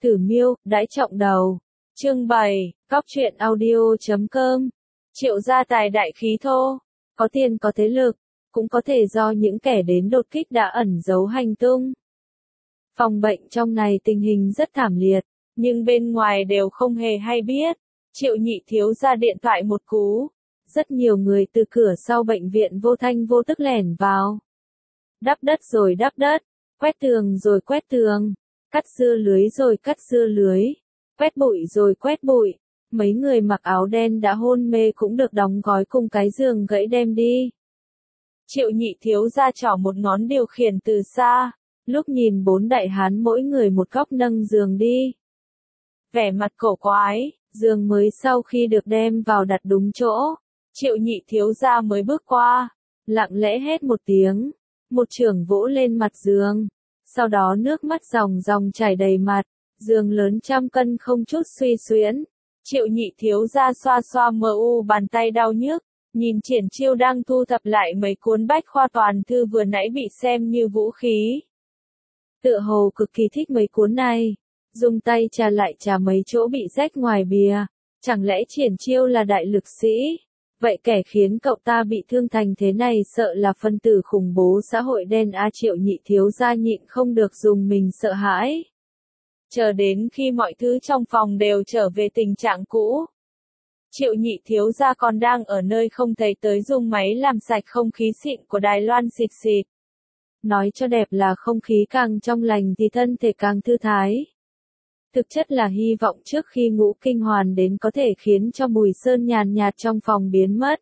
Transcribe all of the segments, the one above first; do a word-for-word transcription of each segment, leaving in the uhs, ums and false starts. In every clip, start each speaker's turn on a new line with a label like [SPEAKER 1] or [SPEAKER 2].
[SPEAKER 1] Tử Miêu, đãi trọng đầu. Chương bảy, Góc truyện audio chấm com. Triệu gia tài đại khí thô, có tiền có thế lực, cũng có thể do những kẻ đến đột kích đã ẩn giấu hành tung. Phòng bệnh trong này tình hình rất thảm liệt, nhưng bên ngoài đều không hề hay biết. Triệu nhị thiếu ra điện thoại một cú. Rất nhiều người từ cửa sau bệnh viện vô thanh vô tức lẻn vào. Đắp đất rồi đắp đất, quét tường rồi quét tường, cắt dưa lưới rồi cắt dưa lưới, quét bụi rồi quét bụi. Mấy người mặc áo đen đã hôn mê cũng được đóng gói cùng cái giường gãy đem đi. Triệu nhị thiếu ra trỏ một ngón điều khiển từ xa, lúc nhìn bốn đại hán mỗi người một góc nâng giường đi. Vẻ mặt cổ quái, giường mới sau khi được đem vào đặt đúng chỗ, triệu nhị thiếu ra mới bước qua, lặng lẽ hét một tiếng, một chưởng vỗ lên mặt giường, sau đó nước mắt ròng ròng chảy đầy mặt, giường lớn trăm cân không chút suy xuyễn. Triệu nhị thiếu ra xoa xoa mờ u bàn tay đau nhức, nhìn Triển Chiêu đang thu thập lại mấy cuốn bách khoa toàn thư vừa nãy bị xem như vũ khí. Tựa hồ cực kỳ thích mấy cuốn này, dùng tay trà lại trà mấy chỗ bị rách ngoài bìa, chẳng lẽ Triển Chiêu là đại lực sĩ? Vậy kẻ khiến cậu ta bị thương thành thế này sợ là phân tử khủng bố xã hội đen a. Triệu nhị thiếu gia nhịn không được dùng mình sợ hãi. Chờ đến khi mọi thứ trong phòng đều trở về tình trạng cũ. Triệu nhị thiếu gia còn đang ở nơi không thấy tới dùng máy làm sạch không khí xịn của Đài Loan xịt xịt. Nói cho đẹp là không khí càng trong lành thì thân thể càng thư thái. Thực chất là hy vọng trước khi Ngũ Kinh Hoàn đến có thể khiến cho mùi sơn nhàn nhạt trong phòng biến mất.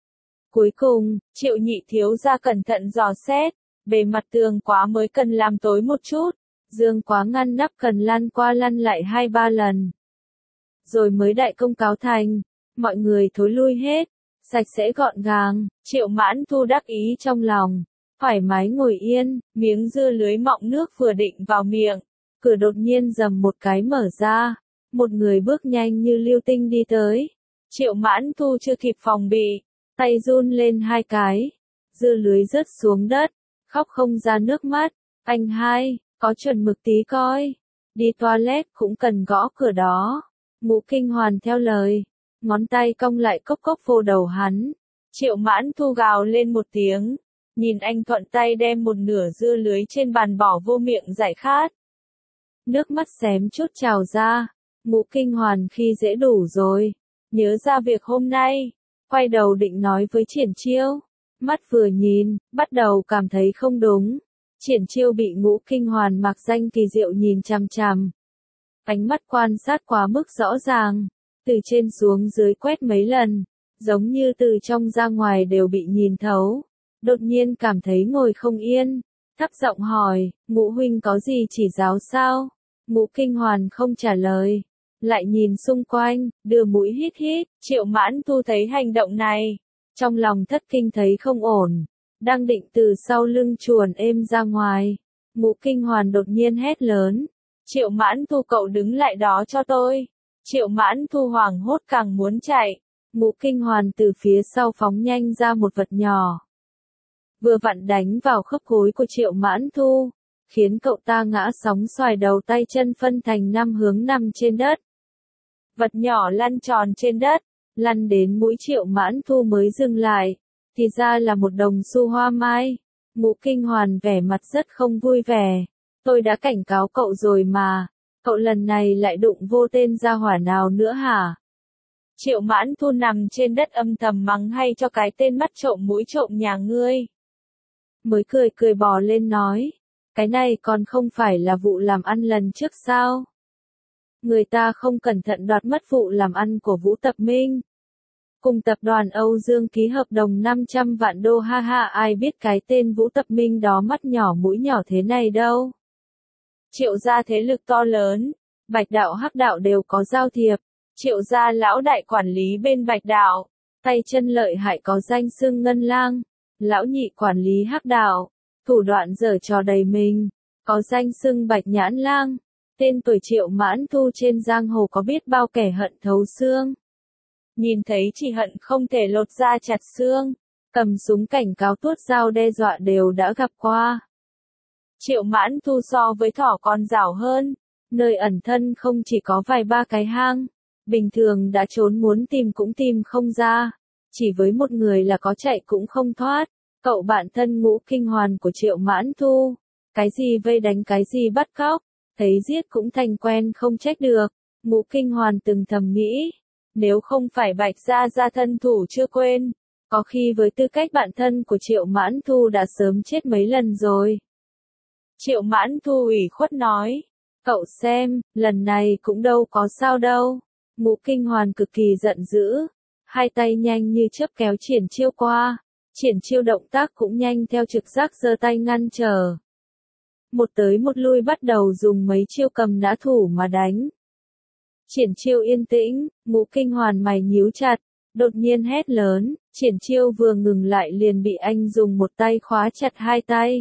[SPEAKER 1] Cuối cùng, triệu nhị thiếu gia cẩn thận dò xét, bề mặt tường quá mới cần làm tối một chút, giường quá ngăn nắp cần lăn qua lăn lại hai ba lần. Rồi mới đại công cáo thành, mọi người thối lui hết, sạch sẽ gọn gàng, Triệu Mãn Thu đắc ý trong lòng, thoải mái ngồi yên, miếng dưa lưới mọng nước vừa định vào miệng. Cửa đột nhiên rầm một cái mở ra, một người bước nhanh như lưu tinh đi tới. Triệu Mãn Thu chưa kịp phòng bị, tay run lên hai cái, dưa lưới rớt xuống đất, khóc không ra nước mắt. Anh hai, có chuẩn mực tí coi, đi toilet cũng cần gõ cửa đó. Ngũ Kinh Hoàn theo lời, ngón tay cong lại cốc cốc vô đầu hắn. Triệu Mãn Thu gào lên một tiếng, nhìn anh thuận tay đem một nửa dưa lưới trên bàn bỏ vô miệng giải khát. Nước mắt xém chút trào ra, Ngũ Kinh Hoàn khi dễ đủ rồi, nhớ ra việc hôm nay, quay đầu định nói với Triển Chiêu, mắt vừa nhìn, bắt đầu cảm thấy không đúng. Triển Chiêu bị Ngũ Kinh Hoàn mặc danh kỳ diệu nhìn chằm chằm. Ánh mắt quan sát quá mức rõ ràng, từ trên xuống dưới quét mấy lần, giống như từ trong ra ngoài đều bị nhìn thấu. Đột nhiên cảm thấy ngồi không yên, thấp giọng hỏi, Ngũ huynh có gì chỉ giáo sao? Ngũ Kinh Hoàn không trả lời, lại nhìn xung quanh, đưa mũi hít hít. Triệu Mãn Thu thấy hành động này, trong lòng thất kinh thấy không ổn, đang định từ sau lưng chuồn êm ra ngoài. Ngũ Kinh Hoàn đột nhiên hét lớn, Triệu Mãn Thu cậu đứng lại đó cho tôi. Triệu Mãn Thu hoảng hốt càng muốn chạy, Ngũ Kinh Hoàn từ phía sau phóng nhanh ra một vật nhỏ, vừa vặn đánh vào khớp gối của Triệu Mãn Thu, khiến cậu ta ngã sóng xoài đầu tay chân phân thành năm hướng nằm trên đất. Vật nhỏ lăn tròn trên đất, lăn đến mũi Triệu Mãn Thu mới dừng lại, thì ra là một đồng xu hoa mai. Ngũ Kinh Hoàn vẻ mặt rất không vui vẻ, tôi đã cảnh cáo cậu rồi mà, cậu lần này lại đụng vô tên gia hỏa nào nữa hả? Triệu Mãn Thu nằm trên đất âm thầm mắng hay cho cái tên mắt trộm mũi trộm nhà ngươi. Mới cười cười bò lên nói, cái này còn không phải là vụ làm ăn lần trước sao? Người ta không cẩn thận đoạt mất vụ làm ăn của Vũ Tập Minh. Cùng tập đoàn Âu Dương ký hợp đồng năm trăm vạn đô, ha ha, ai biết cái tên Vũ Tập Minh đó mắt nhỏ mũi nhỏ thế này đâu. Triệu gia thế lực to lớn, Bạch đạo Hắc đạo đều có giao thiệp. Triệu gia lão đại quản lý bên Bạch đạo, tay chân lợi hại có danh xưng Ngân Lang. Lão nhị quản lý Hắc đạo, thủ đoạn giở trò đầy mình, có danh xưng Bạch Nhãn Lang. Tên tuổi Triệu Mãn Thu trên giang hồ có biết bao kẻ hận thấu xương. Nhìn thấy chỉ hận không thể lột da chặt xương, cầm súng cảnh cáo tuốt dao đe dọa đều đã gặp qua. Triệu Mãn Thu so với thỏ còn giảo hơn, Nơi ẩn thân không chỉ có vài ba cái hang, bình thường đã trốn muốn tìm cũng tìm không ra, chỉ với một người là có chạy cũng không thoát. Cậu bạn thân Ngũ Kinh Hoàn của Triệu Mãn Thu, cái gì vây đánh cái gì bắt cóc, thấy giết cũng thành quen không trách được. Ngũ Kinh Hoàn từng thầm nghĩ, nếu không phải Bạch Gia Gia thân thủ chưa quên, có khi với tư cách bạn thân của Triệu Mãn Thu đã sớm chết mấy lần rồi. Triệu Mãn Thu ủy khuất nói, cậu xem, lần này cũng đâu có sao đâu. Ngũ Kinh Hoàn cực kỳ giận dữ, hai tay nhanh như chớp kéo Triển Chiêu qua, Triển Chiêu động tác cũng nhanh theo trực giác giơ tay ngăn trở. Một tới một lui bắt đầu dùng mấy chiêu cầm nã thủ mà đánh. Triển Chiêu yên tĩnh, Ngũ Kinh Hoàn mày nhíu chặt, đột nhiên hét lớn, Triển Chiêu vừa ngừng lại liền bị anh dùng một tay khóa chặt hai tay.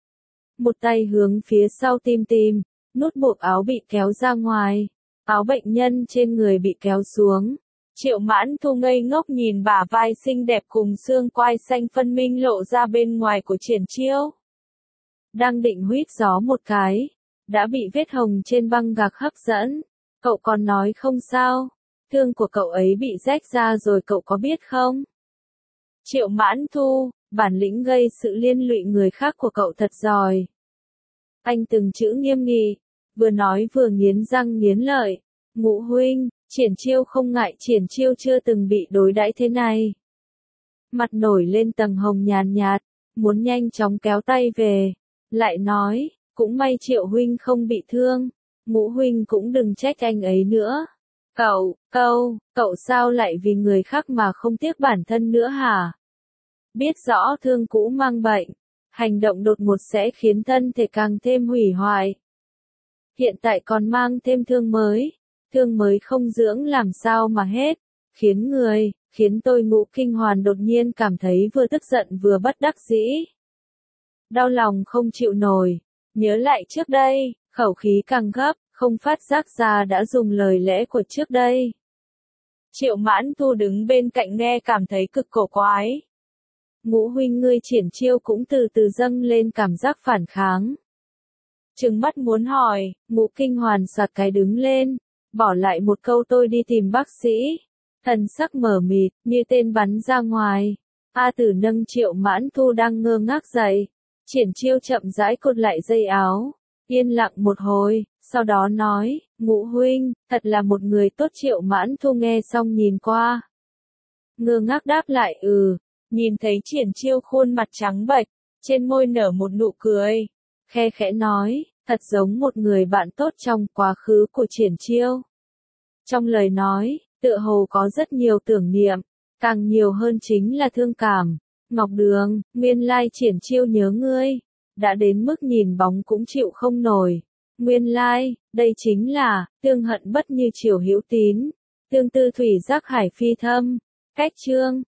[SPEAKER 1] Một tay hướng phía sau tim tìm, nút buộc áo bị kéo ra ngoài, áo bệnh nhân trên người bị kéo xuống. Triệu Mãn Thu ngây ngốc nhìn bả vai xinh đẹp cùng xương quai xanh phân minh lộ ra bên ngoài của Triển Chiêu. Đang định huýt gió một cái, đã bị vết hồng trên băng gạc hấp dẫn. Cậu còn nói không sao, thương của cậu ấy bị rách ra rồi cậu có biết không? Triệu Mãn Thu, bản lĩnh gây sự liên lụy người khác của cậu thật giỏi. Anh từng chữ nghiêm nghị, vừa nói vừa nghiến răng nghiến lợi. Ngũ huynh, Triển Chiêu không ngại, Triển Chiêu chưa từng bị đối đãi thế này. Mặt nổi lên tầng hồng nhàn nhạt, muốn nhanh chóng kéo tay về, lại nói, cũng may Triệu huynh không bị thương, Ngũ huynh cũng đừng trách anh ấy nữa. Cậu, cậu, cậu sao lại vì người khác mà không tiếc bản thân nữa hả? Biết rõ thương cũ mang bệnh, hành động đột ngột sẽ khiến thân thể càng thêm hủy hoại. Hiện tại còn mang thêm thương mới, thương mới không dưỡng làm sao mà hết, khiến người, khiến tôi Ngũ Kinh Hoàn đột nhiên cảm thấy vừa tức giận vừa bất đắc dĩ. Đau lòng không chịu nổi, nhớ lại trước đây, khẩu khí càng gấp, không phát giác ra đã dùng lời lẽ của trước đây. Triệu Mãn Thu đứng bên cạnh nghe cảm thấy cực cổ quái. Ngũ huynh ngươi Triển Chiêu cũng từ từ dâng lên cảm giác phản kháng. Trừng mắt muốn hỏi, Ngũ Kinh Hoàn soạt cái đứng lên, bỏ lại một câu tôi đi tìm bác sĩ. Thần sắc mờ mịt, như tên bắn ra ngoài. A Tử nâng Triệu Mãn Thu đang ngơ ngác dậy. Triển Chiêu chậm rãi cột lại dây áo, yên lặng một hồi, sau đó nói, Ngũ huynh, thật là một người tốt. Triệu Mãn Thu nghe xong nhìn qua. Ngơ ngác đáp lại ừ, nhìn thấy Triển Chiêu khuôn mặt trắng bệch, trên môi nở một nụ cười, khe khẽ nói, thật giống một người bạn tốt trong quá khứ của Triển Chiêu. Trong lời nói, tựa hồ có rất nhiều tưởng niệm, càng nhiều hơn chính là thương cảm. Ngọc Đường, nguyên lai Triển Chiêu nhớ ngươi, đã đến mức nhìn bóng cũng chịu không nổi. Nguyên lai, đây chính là, tương hận bất như chiều hữu tín, tương tư thủy giác hải phi thâm. Cách chương